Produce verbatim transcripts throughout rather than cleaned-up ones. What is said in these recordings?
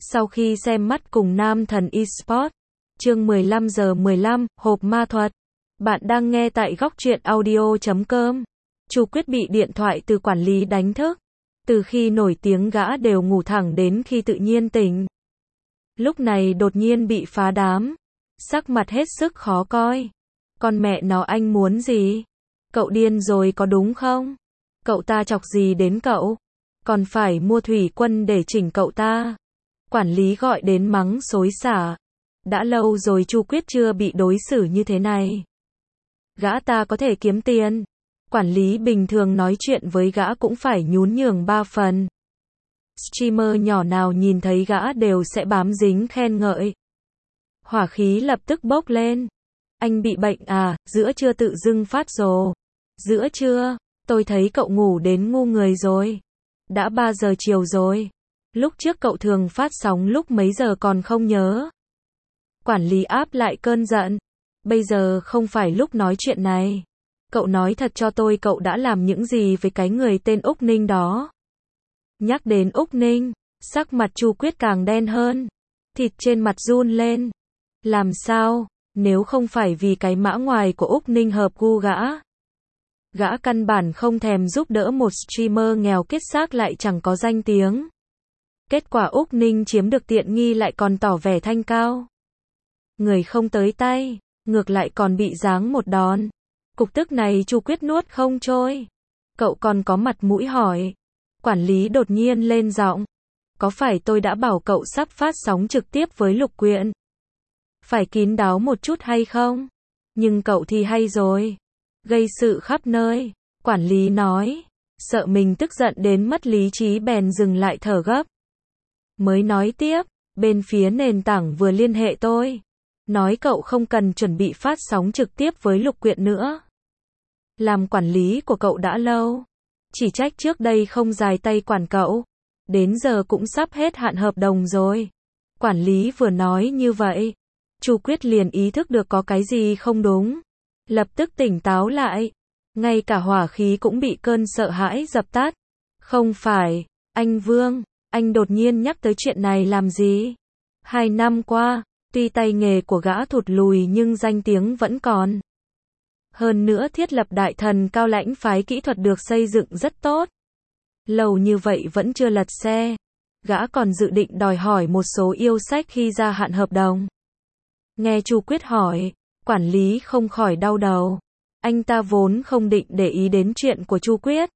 Sau khi xem mắt cùng Nam Thần Esports, chương mười lăm giờ mười lăm, hộp ma thuật. Bạn đang nghe tại góc truyện audio chấm com. Chu Quyết bị điện thoại từ quản lý đánh thức. Từ khi nổi tiếng gã đều ngủ thẳng đến khi tự nhiên tỉnh. Lúc này đột nhiên bị phá đám. Sắc mặt hết sức khó coi. Con mẹ nó anh muốn gì? Cậu điên rồi có đúng không? Cậu ta chọc gì đến cậu? Còn phải mua thủy quân để chỉnh cậu ta. Quản lý gọi đến mắng xối xả. Đã lâu rồi Chu Quyết chưa bị đối xử như thế này. Gã ta có thể kiếm tiền. Quản lý bình thường nói chuyện với gã cũng phải nhún nhường ba phần. Streamer nhỏ nào nhìn thấy gã đều sẽ bám dính khen ngợi. Hỏa khí lập tức bốc lên. Anh bị bệnh à, giữa trưa tự dưng phát rồ. Giữa trưa, tôi thấy cậu ngủ đến ngu người rồi. Đã ba giờ chiều rồi. Lúc trước cậu thường phát sóng lúc mấy giờ còn không nhớ. Quản lý áp lại cơn giận. Bây giờ không phải lúc nói chuyện này. Cậu nói thật cho tôi cậu đã làm những gì với cái người tên Úc Ninh đó. Nhắc đến Úc Ninh, sắc mặt Chu Quyết càng đen hơn. Thịt trên mặt run lên. Làm sao, nếu không phải vì cái mã ngoài của Úc Ninh hợp gu gã. Gã căn bản không thèm giúp đỡ một streamer nghèo kết xác lại chẳng có danh tiếng. Kết quả Úc Ninh chiếm được tiện nghi lại còn tỏ vẻ thanh cao. Người không tới tay, ngược lại còn bị giáng một đòn. Cục tức này Chu Quyết nuốt không trôi. Cậu còn có mặt mũi hỏi. Quản lý đột nhiên lên giọng. Có phải tôi đã bảo cậu sắp phát sóng trực tiếp với Lục Quyện? Phải kín đáo một chút hay không? Nhưng cậu thì hay rồi. Gây sự khắp nơi. Quản lý nói. Sợ mình tức giận đến mất lý trí bèn dừng lại thở gấp. Mới nói tiếp. Bên phía nền tảng vừa liên hệ tôi. Nói cậu không cần chuẩn bị phát sóng trực tiếp với Lục Quyện nữa. Làm quản lý của cậu đã lâu. Chỉ trách trước đây không dài tay quản cậu. Đến giờ cũng sắp hết hạn hợp đồng rồi. Quản lý vừa nói như vậy. Chu Quyết liền ý thức được có cái gì không đúng. Lập tức tỉnh táo lại. Ngay cả hỏa khí cũng bị cơn sợ hãi dập tắt. Không phải, anh Vương, anh đột nhiên nhắc tới chuyện này làm gì? Hai năm qua, tuy tay nghề của gã thụt lùi nhưng danh tiếng vẫn còn. Hơn nữa thiết lập đại thần cao lãnh phái kỹ thuật được xây dựng rất tốt. Lâu như vậy vẫn chưa lật xe. Gã còn dự định đòi hỏi một số yêu sách khi ra hạn hợp đồng. Nghe Chu Quyết hỏi, quản lý không khỏi đau đầu. Anh ta vốn không định để ý đến chuyện của Chu Quyết.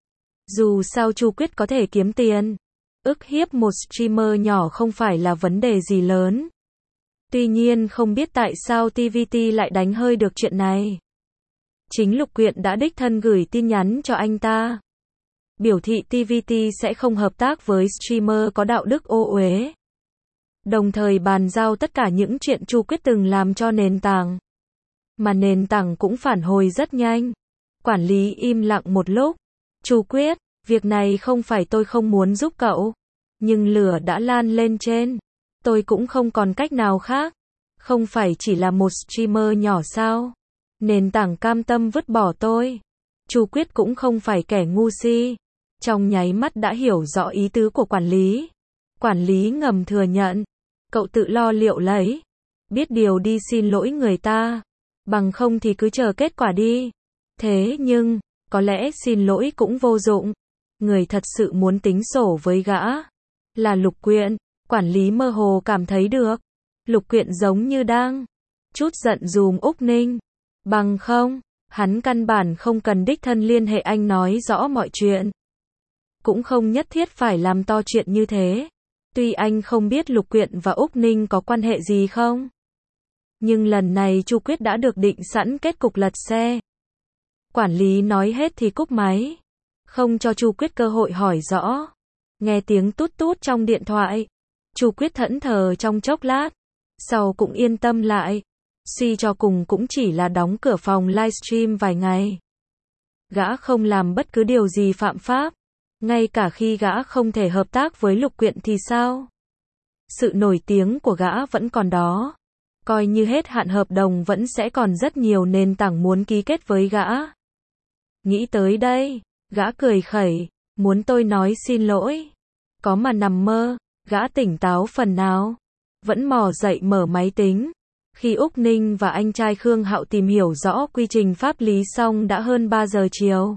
Dù sao Chu Quyết có thể kiếm tiền. Ức hiếp một streamer nhỏ không phải là vấn đề gì lớn. Tuy nhiên không biết tại sao tê vê tê lại đánh hơi được chuyện này. Chính Lục Quyện đã đích thân gửi tin nhắn cho anh ta. Biểu thị tê vê tê sẽ không hợp tác với streamer có đạo đức ô uế. Đồng thời bàn giao tất cả những chuyện Chu Quyết từng làm cho nền tảng. Mà nền tảng cũng phản hồi rất nhanh. Quản lý im lặng một lúc. Chu Quyết, việc này không phải tôi không muốn giúp cậu. Nhưng lửa đã lan lên trên. Tôi cũng không còn cách nào khác. Không phải chỉ là một streamer nhỏ sao? Nền tảng cam tâm vứt bỏ tôi. Chu Quyết cũng không phải kẻ ngu si. Trong nháy mắt đã hiểu rõ ý tứ của quản lý. Quản lý ngầm thừa nhận. Cậu tự lo liệu lấy. Biết điều đi xin lỗi người ta. Bằng không thì cứ chờ kết quả đi. Thế nhưng, có lẽ xin lỗi cũng vô dụng. Người thật sự muốn tính sổ với gã. Là Lục Quyện. Quản lý mơ hồ cảm thấy được. Lục Quyện giống như đang chút giận dùm Úc Ninh. Bằng không, hắn căn bản không cần đích thân liên hệ anh nói rõ mọi chuyện. Cũng không nhất thiết phải làm to chuyện như thế. Tuy anh không biết Lục Quyện và Úc Ninh có quan hệ gì không. Nhưng lần này Chu Quyết đã được định sẵn kết cục lật xe. Quản lý nói hết thì cúp máy. Không cho Chu Quyết cơ hội hỏi rõ. Nghe tiếng tút tút trong điện thoại. Chu Quyết thẫn thờ trong chốc lát. Sau cũng yên tâm lại. Suy cho cùng cũng chỉ là đóng cửa phòng livestream vài ngày. Gã không làm bất cứ điều gì phạm pháp. Ngay cả khi gã không thể hợp tác với Lục Quyện thì sao? Sự nổi tiếng của gã vẫn còn đó. Coi như hết hạn hợp đồng vẫn sẽ còn rất nhiều nền tảng muốn ký kết với gã. Nghĩ tới đây, gã cười khẩy. Muốn tôi nói xin lỗi? Có mà nằm mơ. Gã tỉnh táo phần nào. Vẫn mò dậy mở máy tính. Khi Úc Ninh và anh trai Khương Hạo tìm hiểu rõ quy trình pháp lý xong đã hơn ba giờ chiều.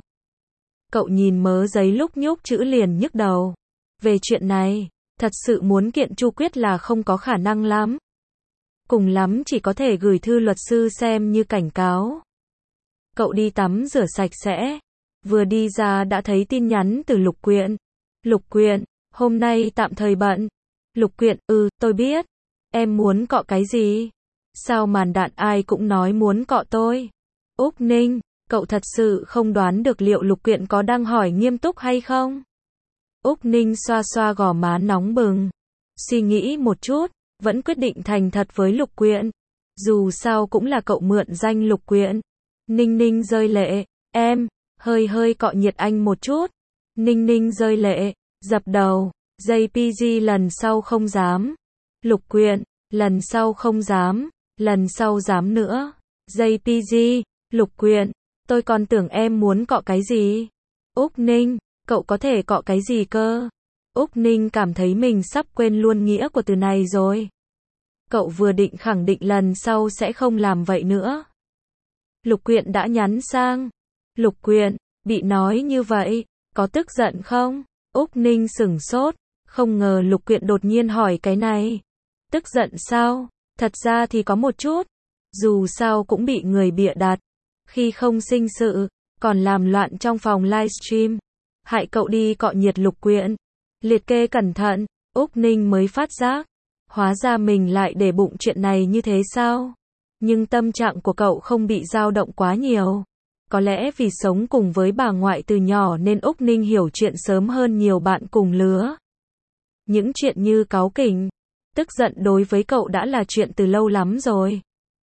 Cậu nhìn mớ giấy lúc nhúc chữ liền nhức đầu. Về chuyện này, thật sự muốn kiện Chu Quyết là không có khả năng lắm. Cùng lắm chỉ có thể gửi thư luật sư xem như cảnh cáo. Cậu đi tắm rửa sạch sẽ. Vừa đi ra đã thấy tin nhắn từ Lục Quyện. Lục Quyện, hôm nay tạm thời bận. Lục Quyện, ừ, tôi biết. Em muốn cọ cái gì? Sao màn đạn ai cũng nói muốn cọ tôi? Úc Ninh, cậu thật sự không đoán được liệu Lục Quyện có đang hỏi nghiêm túc hay không? Úc Ninh xoa xoa gò má nóng bừng. Suy nghĩ một chút, vẫn quyết định thành thật với Lục Quyện. Dù sao cũng là cậu mượn danh Lục Quyện. Ninh Ninh rơi lệ, em, hơi hơi cọ nhiệt anh một chút. Ninh Ninh rơi lệ, dập đầu, gi pê giê lần sau không dám. Lục Quyện, lần sau không dám, lần sau dám nữa. gi pê giê, Lục Quyện, tôi còn tưởng em muốn cọ cái gì. Úc Ninh, cậu có thể cọ cái gì cơ? Úc Ninh cảm thấy mình sắp quên luôn nghĩa của từ này rồi. Cậu vừa định khẳng định lần sau sẽ không làm vậy nữa. Lục Quyện đã nhắn sang. Lục Quyện, bị nói như vậy, có tức giận không? Úc Ninh sửng sốt, không ngờ Lục Quyện đột nhiên hỏi cái này. Tức giận sao? Thật ra thì có một chút. Dù sao cũng bị người bịa đặt. Khi không sinh sự, còn làm loạn trong phòng livestream. Hại cậu đi cọ nhiệt Lục Quyện. Liệt kê cẩn thận, Úc Ninh mới phát giác. Hóa ra mình lại để bụng chuyện này như thế sao? Nhưng tâm trạng của cậu không bị dao động quá nhiều. Có lẽ vì sống cùng với bà ngoại từ nhỏ nên Úc Ninh hiểu chuyện sớm hơn nhiều bạn cùng lứa. Những chuyện như cáu kỉnh, tức giận đối với cậu đã là chuyện từ lâu lắm rồi.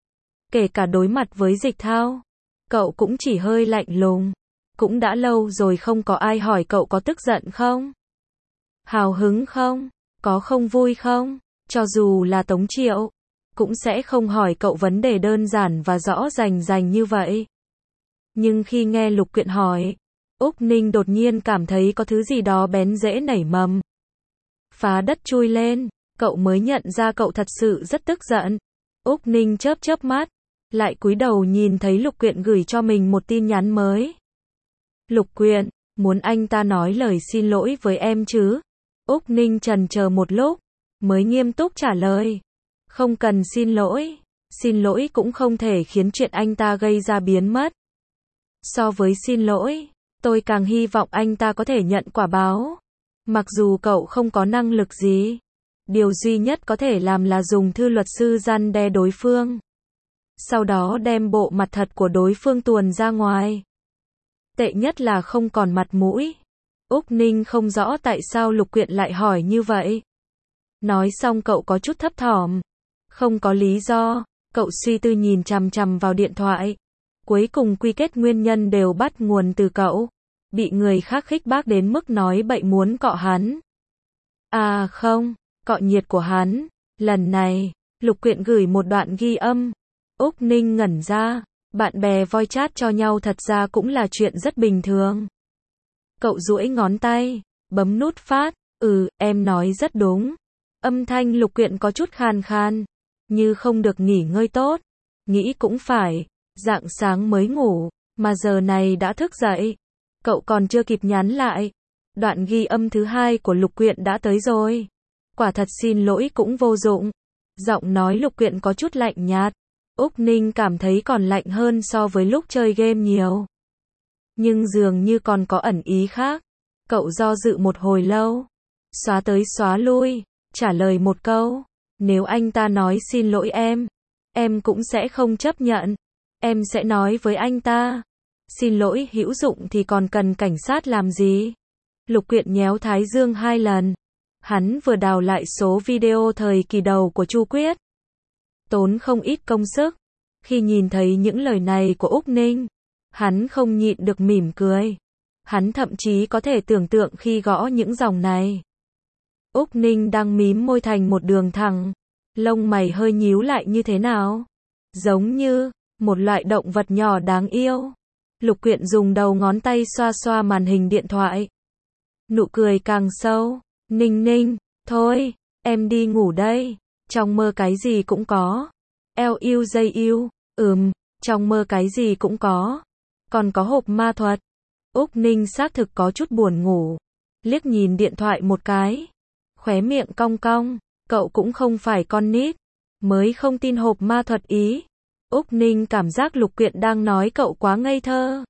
Kể cả đối mặt với Dịch Thao, cậu cũng chỉ hơi lạnh lùng. Cũng đã lâu rồi không có ai hỏi cậu có tức giận không? Hào hứng không? Có không vui không? Cho dù là Tống Triệu, cũng sẽ không hỏi cậu vấn đề đơn giản và rõ rành rành như vậy. Nhưng khi nghe Lục Quyện hỏi, Úc Ninh đột nhiên cảm thấy có thứ gì đó bén rễ nảy mầm. Phá đất chui lên, cậu mới nhận ra cậu thật sự rất tức giận. Úc Ninh chớp chớp mắt, lại cúi đầu nhìn thấy Lục Quyện gửi cho mình một tin nhắn mới. Lục Quyện, muốn anh ta nói lời xin lỗi với em chứ? Úc Ninh chần chờ một lúc, mới nghiêm túc trả lời. Không cần xin lỗi, xin lỗi cũng không thể khiến chuyện anh ta gây ra biến mất. So với xin lỗi, tôi càng hy vọng anh ta có thể nhận quả báo. Mặc dù cậu không có năng lực gì, điều duy nhất có thể làm là dùng thư luật sư răn đe đối phương. Sau đó đem bộ mặt thật của đối phương tuồn ra ngoài. Tệ nhất là không còn mặt mũi. Úc Ninh không rõ tại sao Lục Quyện lại hỏi như vậy. Nói xong cậu có chút thấp thỏm. Không có lý do, cậu suy tư nhìn chằm chằm vào điện thoại. Cuối cùng quy kết nguyên nhân đều bắt nguồn từ cậu. Bị người khác khích bác đến mức nói bậy muốn cọ hắn. À không, cọ nhiệt của hắn. Lần này, Lục Quyện gửi một đoạn ghi âm. Úc Ninh ngẩn ra, bạn bè voi chat cho nhau thật ra cũng là chuyện rất bình thường. Cậu duỗi ngón tay, bấm nút phát, ừ, em nói rất đúng. Âm thanh Lục Quyện có chút khan khan, như không được nghỉ ngơi tốt. Nghĩ cũng phải, rạng sáng mới ngủ, mà giờ này đã thức dậy. Cậu còn chưa kịp nhắn lại. Đoạn ghi âm thứ hai của Lục Quyện đã tới rồi. Quả thật xin lỗi cũng vô dụng. Giọng nói Lục Quyện có chút lạnh nhạt. Úc Ninh cảm thấy còn lạnh hơn so với lúc chơi game nhiều. Nhưng dường như còn có ẩn ý khác. Cậu do dự một hồi lâu. Xóa tới xóa lui, trả lời một câu. Nếu anh ta nói xin lỗi em, em cũng sẽ không chấp nhận. Em sẽ nói với anh ta. Xin lỗi hữu dụng thì còn cần cảnh sát làm gì? Lục Quyện nhéo thái dương hai lần. Hắn vừa đào lại số video thời kỳ đầu của Chu Quyết. Tốn không ít công sức. Khi nhìn thấy những lời này của Úc Ninh, hắn không nhịn được mỉm cười. Hắn thậm chí có thể tưởng tượng khi gõ những dòng này. Úc Ninh đang mím môi thành một đường thẳng. Lông mày hơi nhíu lại như thế nào? Giống như một loại động vật nhỏ đáng yêu. Lục Quyện dùng đầu ngón tay xoa xoa màn hình điện thoại. Nụ cười càng sâu. Ninh Ninh, Thôi, em đi ngủ đây. Trong mơ cái gì cũng có. L U J U, ừm, trong mơ cái gì cũng có. Còn có hộp ma thuật. Úc Ninh xác thực có chút buồn ngủ. Liếc nhìn điện thoại một cái. Khóe miệng cong cong. Cậu cũng không phải con nít. Mới không tin hộp ma thuật ý. Úc Ninh cảm giác Lục Quyện đang nói cậu quá ngây thơ.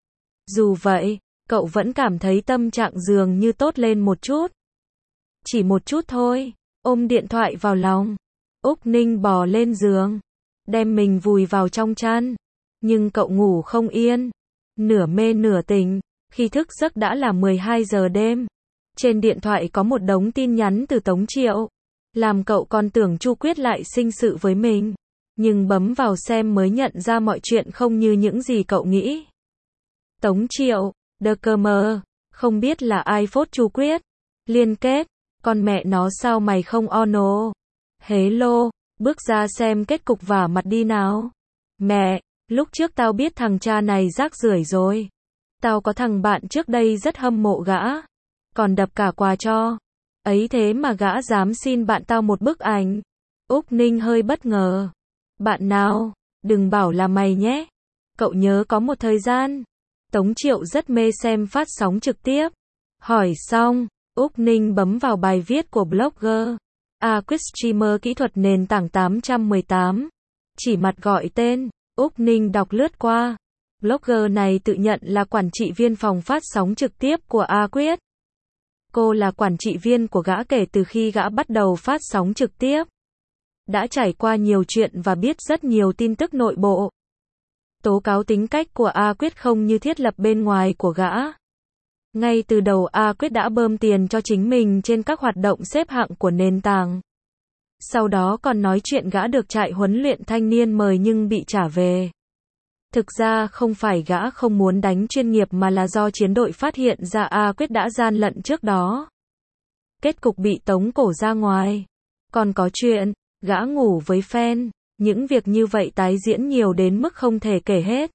Dù vậy, cậu vẫn cảm thấy tâm trạng dường như tốt lên một chút. Chỉ một chút thôi. Ôm điện thoại vào lòng. Úc Ninh bò lên giường. Đem mình vùi vào trong chăn. Nhưng cậu ngủ không yên. Nửa mê nửa tỉnh. Khi thức giấc đã là mười hai giờ đêm. Trên điện thoại có một đống tin nhắn từ Tống Triệu. Làm cậu còn tưởng Chu Quyết lại sinh sự với mình. Nhưng bấm vào xem mới nhận ra mọi chuyện không như những gì cậu nghĩ. Tống Triệu, đơ cơ mờ, không biết là ai phốt Chu Quyết. Liên kết, con mẹ nó sao mày không ono. Hello, bước ra xem kết cục vả mặt đi nào. Mẹ, lúc trước tao biết thằng cha này rác rưởi rồi. Tao có thằng bạn trước đây rất hâm mộ gã. Còn đập cả quà cho. Ấy thế mà gã dám xin bạn tao một bức ảnh. Úc Ninh hơi bất ngờ. Bạn nào? Đừng bảo là mày nhé. Cậu nhớ có một thời gian. Tống Triệu rất mê xem phát sóng trực tiếp. Hỏi xong, Úc Ninh bấm vào bài viết của blogger. A Quyết streamer kỹ thuật nền tảng tám một tám. Chỉ mặt gọi tên, Úc Ninh đọc lướt qua. Blogger này tự nhận là quản trị viên phòng phát sóng trực tiếp của A Quyết. Cô là quản trị viên của gã kể từ khi gã bắt đầu phát sóng trực tiếp. Đã trải qua nhiều chuyện và biết rất nhiều tin tức nội bộ. Tố cáo tính cách của A Quyết không như thiết lập bên ngoài của gã. Ngay từ đầu A Quyết đã bơm tiền cho chính mình trên các hoạt động xếp hạng của nền tảng. Sau đó còn nói chuyện gã được trại huấn luyện thanh niên mời nhưng bị trả về. Thực ra không phải gã không muốn đánh chuyên nghiệp mà là do chiến đội phát hiện ra A Quyết đã gian lận trước đó. Kết cục bị tống cổ ra ngoài. Còn có chuyện, gã ngủ với fan. Những việc như vậy tái diễn nhiều đến mức không thể kể hết.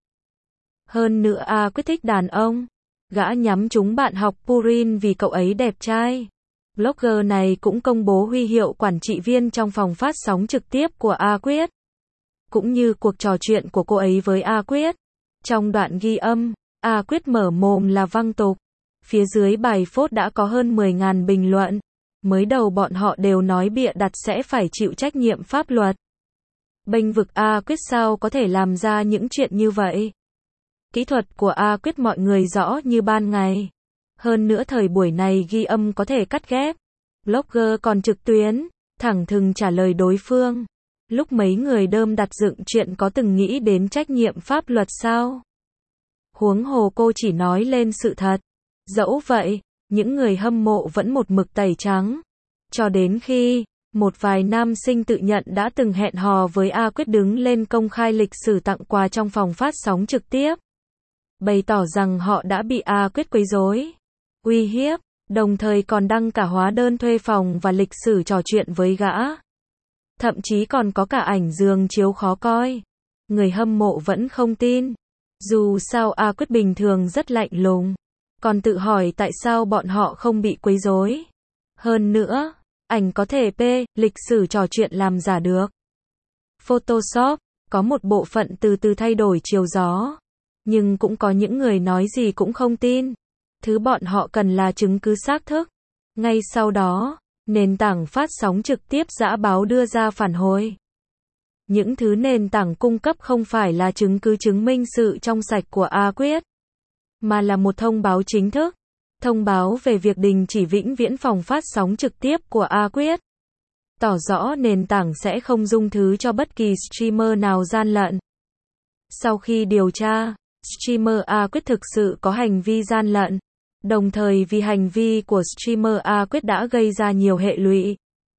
Hơn nữa A Quyết thích đàn ông. Gã nhắm trúng bạn học Purin vì cậu ấy đẹp trai. Blogger này cũng công bố huy hiệu quản trị viên trong phòng phát sóng trực tiếp của A Quyết. Cũng như cuộc trò chuyện của cô ấy với A Quyết. Trong đoạn ghi âm, A Quyết mở mồm là văng tục. Phía dưới bài phốt đã có hơn mười nghìn bình luận. Mới đầu bọn họ đều nói bịa đặt sẽ phải chịu trách nhiệm pháp luật. Bênh vực A Quyết sao có thể làm ra những chuyện như vậy. Kỹ thuật của A Quyết mọi người rõ như ban ngày. Hơn nữa thời buổi này ghi âm có thể cắt ghép. Blogger còn trực tuyến, thẳng thừng trả lời đối phương. Lúc mấy người đơm đặt dựng chuyện có từng nghĩ đến trách nhiệm pháp luật sao? Huống hồ cô chỉ nói lên sự thật. Dẫu vậy, những người hâm mộ vẫn một mực tẩy trắng. Cho đến khi, một vài nam sinh tự nhận đã từng hẹn hò với A Quyết đứng lên công khai lịch sử tặng quà trong phòng phát sóng trực tiếp. Bày tỏ rằng họ đã bị A Quyết quấy rối, uy hiếp, đồng thời còn đăng cả hóa đơn thuê phòng và lịch sử trò chuyện với gã. Thậm chí còn có cả ảnh giường chiếu khó coi. Người hâm mộ vẫn không tin. Dù sao A Quyết bình thường rất lạnh lùng. Còn tự hỏi tại sao bọn họ không bị quấy rối. Hơn nữa, ảnh có thể p, lịch sử trò chuyện làm giả được. Photoshop, có một bộ phận từ từ thay đổi chiều gió. Nhưng cũng có những người nói gì cũng không tin. Thứ bọn họ cần là chứng cứ xác thực. Ngay sau đó, nền tảng phát sóng trực tiếp dã báo đưa ra phản hồi. Những thứ nền tảng cung cấp không phải là chứng cứ chứng minh sự trong sạch của A Quyết, mà là một thông báo chính thức. Thông báo về việc đình chỉ vĩnh viễn phòng phát sóng trực tiếp của A Quyết. Tỏ rõ nền tảng sẽ không dung thứ cho bất kỳ streamer nào gian lận. Sau khi điều tra, streamer A Quyết thực sự có hành vi gian lận. Đồng thời vì hành vi của streamer A Quyết đã gây ra nhiều hệ lụy.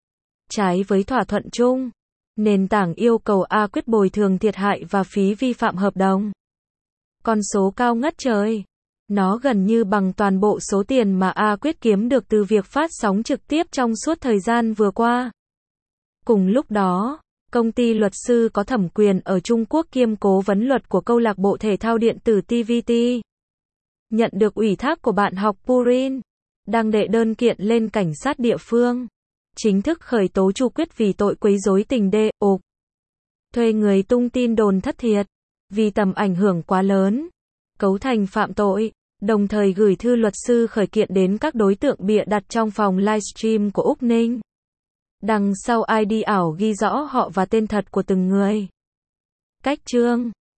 Trái với thỏa thuận chung, nền tảng yêu cầu A Quyết bồi thường thiệt hại và phí vi phạm hợp đồng. Con số cao ngất trời. Nó gần như bằng toàn bộ số tiền mà A Quyết kiếm được từ việc phát sóng trực tiếp trong suốt thời gian vừa qua. Cùng lúc đó, công ty luật sư có thẩm quyền ở Trung Quốc kiêm cố vấn luật của câu lạc bộ thể thao điện tử tê vê tê, nhận được ủy thác của bạn học Purin, đang đệ đơn kiện lên cảnh sát địa phương. chính thức khởi tố Chu Quyết vì tội quấy rối tình đê, ộp. Thuê người tung tin đồn thất thiệt, vì tầm ảnh hưởng quá lớn, cấu thành phạm tội, đồng thời gửi thư luật sư khởi kiện đến các đối tượng bịa đặt trong phòng livestream của Úc Ninh. Đằng sau i đê ảo ghi rõ họ và tên thật của từng người. Cách chương